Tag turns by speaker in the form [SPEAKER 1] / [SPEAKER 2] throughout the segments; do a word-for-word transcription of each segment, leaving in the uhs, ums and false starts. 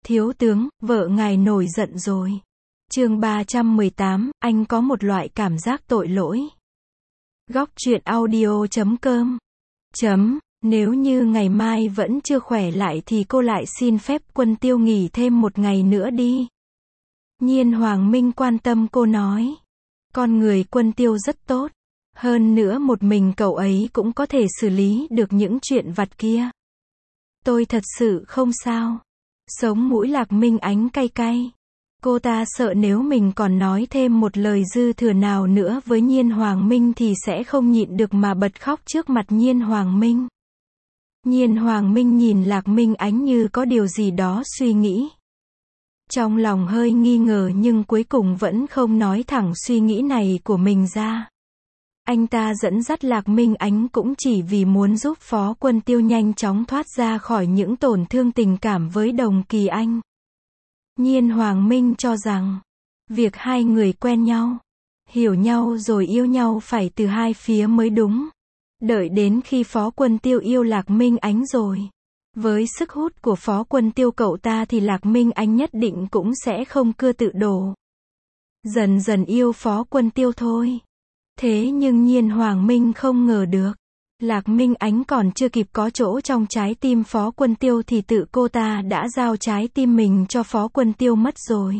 [SPEAKER 1] Thiếu tướng, vợ ngài nổi giận rồi. Chương ba trăm mười tám, anh có một loại cảm giác tội lỗi. Góc truyện audio chấm com. Chấm, nếu như ngày mai vẫn chưa khỏe lại thì cô lại xin phép Quân Tiêu nghỉ thêm một ngày nữa đi. Nhiên Hoàng Minh quan tâm cô nói. Con người Quân Tiêu rất tốt. Hơn nữa một mình cậu ấy cũng có thể xử lý được những chuyện vặt kia. Tôi thật sự không sao. Sống mũi Lạc Minh Ánh cay cay. Cô ta sợ nếu mình còn nói thêm một lời dư thừa nào nữa với Nhiên Hoàng Minh thì sẽ không nhịn được mà bật khóc trước mặt Nhiên Hoàng Minh. Nhiên Hoàng Minh nhìn Lạc Minh Ánh như có điều gì đó suy nghĩ. Trong lòng hơi nghi ngờ nhưng cuối cùng vẫn không nói thẳng suy nghĩ này của mình ra. Anh ta dẫn dắt Lạc Minh Ánh cũng chỉ vì muốn giúp Phó Quân Tiêu nhanh chóng thoát ra khỏi những tổn thương tình cảm với Đồng Kỳ Anh. Nhiên Hoàng Minh cho rằng, việc hai người quen nhau, hiểu nhau rồi yêu nhau phải từ hai phía mới đúng. Đợi đến khi Phó Quân Tiêu yêu Lạc Minh Ánh rồi, với sức hút của Phó Quân Tiêu cậu ta thì Lạc Minh Ánh nhất định cũng sẽ không cưa tự đổ. Dần dần yêu Phó Quân Tiêu thôi. Thế nhưng Nhiên Hoàng Minh không ngờ được. Lạc Minh Ánh còn chưa kịp có chỗ trong trái tim Phó Quân Tiêu thì tự cô ta đã giao trái tim mình cho Phó Quân Tiêu mất rồi.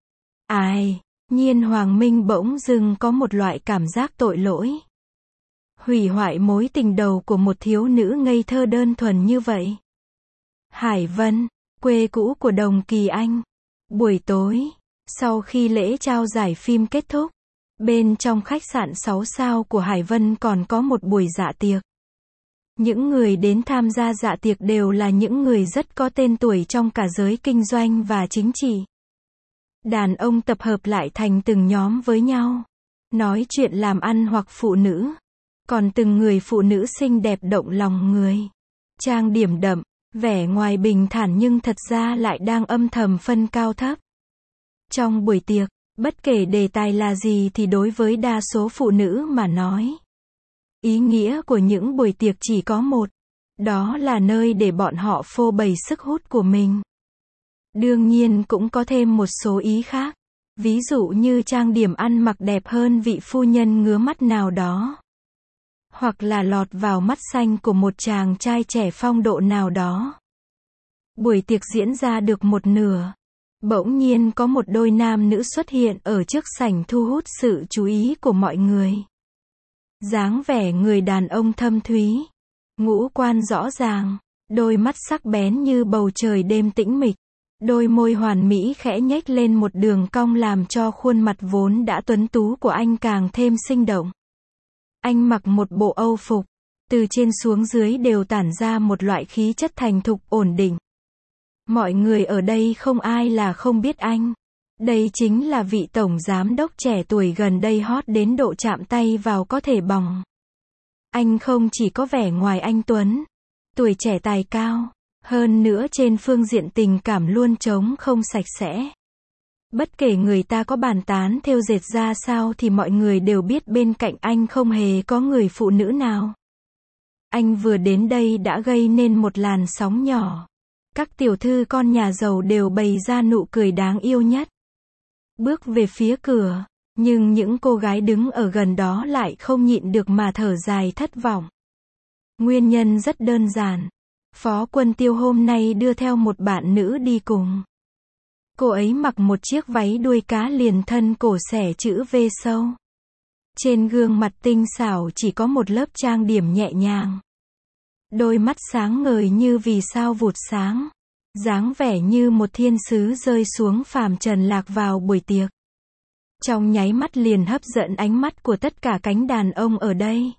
[SPEAKER 1] Ai, Nhiên Hoàng Minh bỗng dưng có một loại cảm giác tội lỗi. Hủy hoại mối tình đầu của một thiếu nữ ngây thơ đơn thuần như vậy. Hải Vân, quê cũ của Đồng Kỳ Anh. Buổi tối, sau khi lễ trao giải phim kết thúc, bên trong khách sạn sáu sao của Hải Vân còn có một buổi dạ tiệc. Những người đến tham gia dạ tiệc đều là những người rất có tên tuổi trong cả giới kinh doanh và chính trị. Đàn ông tập hợp lại thành từng nhóm với nhau, nói chuyện làm ăn hoặc phụ nữ. Còn từng người phụ nữ xinh đẹp động lòng người. Trang điểm đậm, vẻ ngoài bình thản nhưng thật ra lại đang âm thầm phân cao thấp. Trong buổi tiệc, bất kể đề tài là gì thì đối với đa số phụ nữ mà nói, ý nghĩa của những buổi tiệc chỉ có một, đó là nơi để bọn họ phô bày sức hút của mình. Đương nhiên cũng có thêm một số ý khác, ví dụ như trang điểm ăn mặc đẹp hơn vị phu nhân ngứa mắt nào đó, hoặc là lọt vào mắt xanh của một chàng trai trẻ phong độ nào đó. Buổi tiệc diễn ra được một nửa. Bỗng nhiên có một đôi nam nữ xuất hiện ở trước sảnh thu hút sự chú ý của mọi người. Dáng vẻ người đàn ông thâm thúy, ngũ quan rõ ràng, đôi mắt sắc bén như bầu trời đêm tĩnh mịch, đôi môi hoàn mỹ khẽ nhếch lên một đường cong làm cho khuôn mặt vốn đã tuấn tú của anh càng thêm sinh động. Anh mặc một bộ âu phục, từ trên xuống dưới đều tản ra một loại khí chất thành thục ổn định. Mọi người ở đây không ai là không biết anh. Đây chính là vị tổng giám đốc trẻ tuổi gần đây hot đến độ chạm tay vào có thể bỏng. Anh không chỉ có vẻ ngoài anh tuấn, tuổi trẻ tài cao, hơn nữa trên phương diện tình cảm luôn trống không sạch sẽ. Bất kể người ta có bàn tán thêu dệt ra sao thì mọi người đều biết bên cạnh anh không hề có người phụ nữ nào. Anh vừa đến đây đã gây nên một làn sóng nhỏ. Các tiểu thư con nhà giàu đều bày ra nụ cười đáng yêu nhất. Bước về phía cửa, nhưng những cô gái đứng ở gần đó lại không nhịn được mà thở dài thất vọng. Nguyên nhân rất đơn giản. Phó Quân Tiêu hôm nay đưa theo một bạn nữ đi cùng. Cô ấy mặc một chiếc váy đuôi cá liền thân cổ xẻ chữ V sâu. Trên gương mặt tinh xảo chỉ có một lớp trang điểm nhẹ nhàng. Đôi mắt sáng ngời như vì sao vụt sáng. Dáng vẻ như một thiên sứ rơi xuống phàm trần lạc vào buổi tiệc. Trong nháy mắt liền hấp dẫn ánh mắt của tất cả cánh đàn ông ở đây.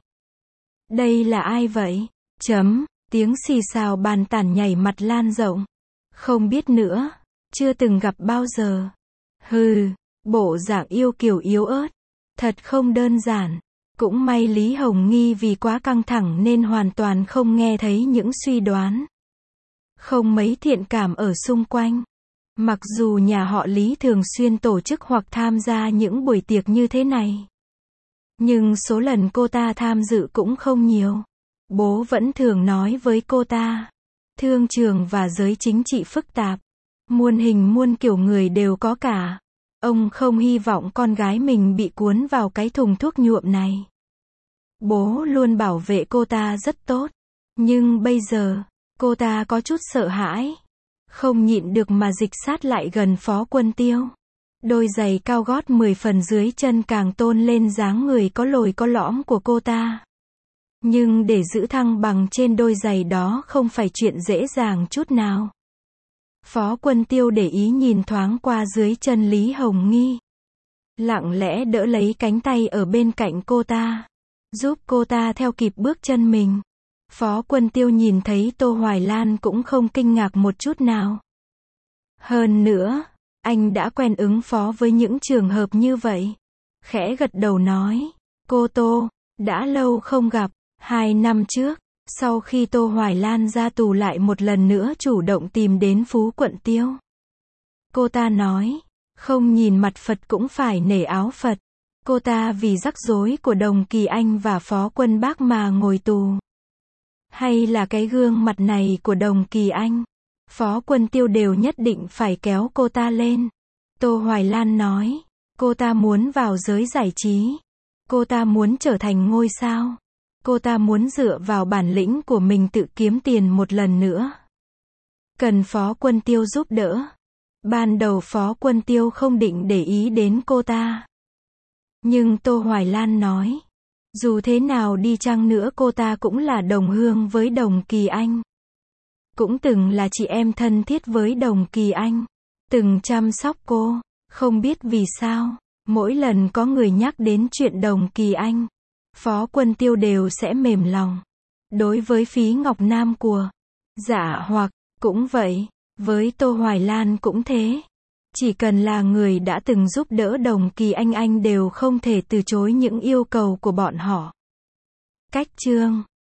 [SPEAKER 1] Đây là ai vậy? Chấm, tiếng xì xào bàn tản nhảy mặt lan rộng. Không biết nữa, chưa từng gặp bao giờ. Hừ, bộ dạng yêu kiều yếu ớt. Thật không đơn giản. Cũng may Lý Hồng Nghi vì quá căng thẳng nên hoàn toàn không nghe thấy những suy đoán. Không mấy thiện cảm ở xung quanh. Mặc dù nhà họ Lý thường xuyên tổ chức hoặc tham gia những buổi tiệc như thế này, nhưng số lần cô ta tham dự cũng không nhiều. Bố vẫn thường nói với cô ta, thương trường và giới chính trị phức tạp, Muôn hình muôn kiểu người đều có cả. Ông không hy vọng con gái mình bị cuốn vào cái thùng thuốc nhuộm này. Bố luôn bảo vệ cô ta rất tốt. Nhưng bây giờ, cô ta có chút sợ hãi. Không nhịn được mà dịch sát lại gần Phó Quân Tiêu. Đôi giày cao gót mười phần dưới chân càng tôn lên dáng người có lồi có lõm của cô ta. Nhưng để giữ thăng bằng trên đôi giày đó không phải chuyện dễ dàng chút nào. Phó Quân Tiêu để ý nhìn thoáng qua dưới chân Lý Hồng Nghi. Lặng lẽ đỡ lấy cánh tay ở bên cạnh cô ta. Giúp cô ta theo kịp bước chân mình. Phó Quân Tiêu nhìn thấy Tô Hoài Lan cũng không kinh ngạc một chút nào. Hơn nữa, anh đã quen ứng phó với những trường hợp như vậy. Khẽ gật đầu nói, cô Tô, đã lâu không gặp, hai năm trước, sau khi Tô Hoài Lan ra tù lại một lần nữa chủ động tìm đến Phú Quận Tiêu. Cô ta nói, không nhìn mặt Phật cũng phải nể áo Phật. Cô ta vì rắc rối của Đồng Kỳ Anh và Phó Quân Bác mà ngồi tù. Hay là cái gương mặt này của Đồng Kỳ Anh, Phó Quân Tiêu đều nhất định phải kéo cô ta lên. Tô Hoài Lan nói, cô ta muốn vào giới giải trí. Cô ta muốn trở thành ngôi sao. Cô ta muốn dựa vào bản lĩnh của mình tự kiếm tiền một lần nữa. Cần Phó Quân Tiêu giúp đỡ. Ban đầu Phó Quân Tiêu không định để ý đến cô ta. Nhưng Tô Hoài Lan nói, dù thế nào đi chăng nữa cô ta cũng là đồng hương với Đồng Kỳ Anh. Cũng từng là chị em thân thiết với Đồng Kỳ Anh. Từng chăm sóc cô. Không biết vì sao, mỗi lần có người nhắc đến chuyện Đồng Kỳ Anh, Phó Quân Tiêu đều sẽ mềm lòng. Đối với Phí Ngọc Nam của Dạ Hoặc, cũng vậy. Với Tô Hoài Lan cũng thế. Chỉ cần là người đã từng giúp đỡ Đồng Kỳ Anh anh đều không thể từ chối những yêu cầu của bọn họ. Cách chương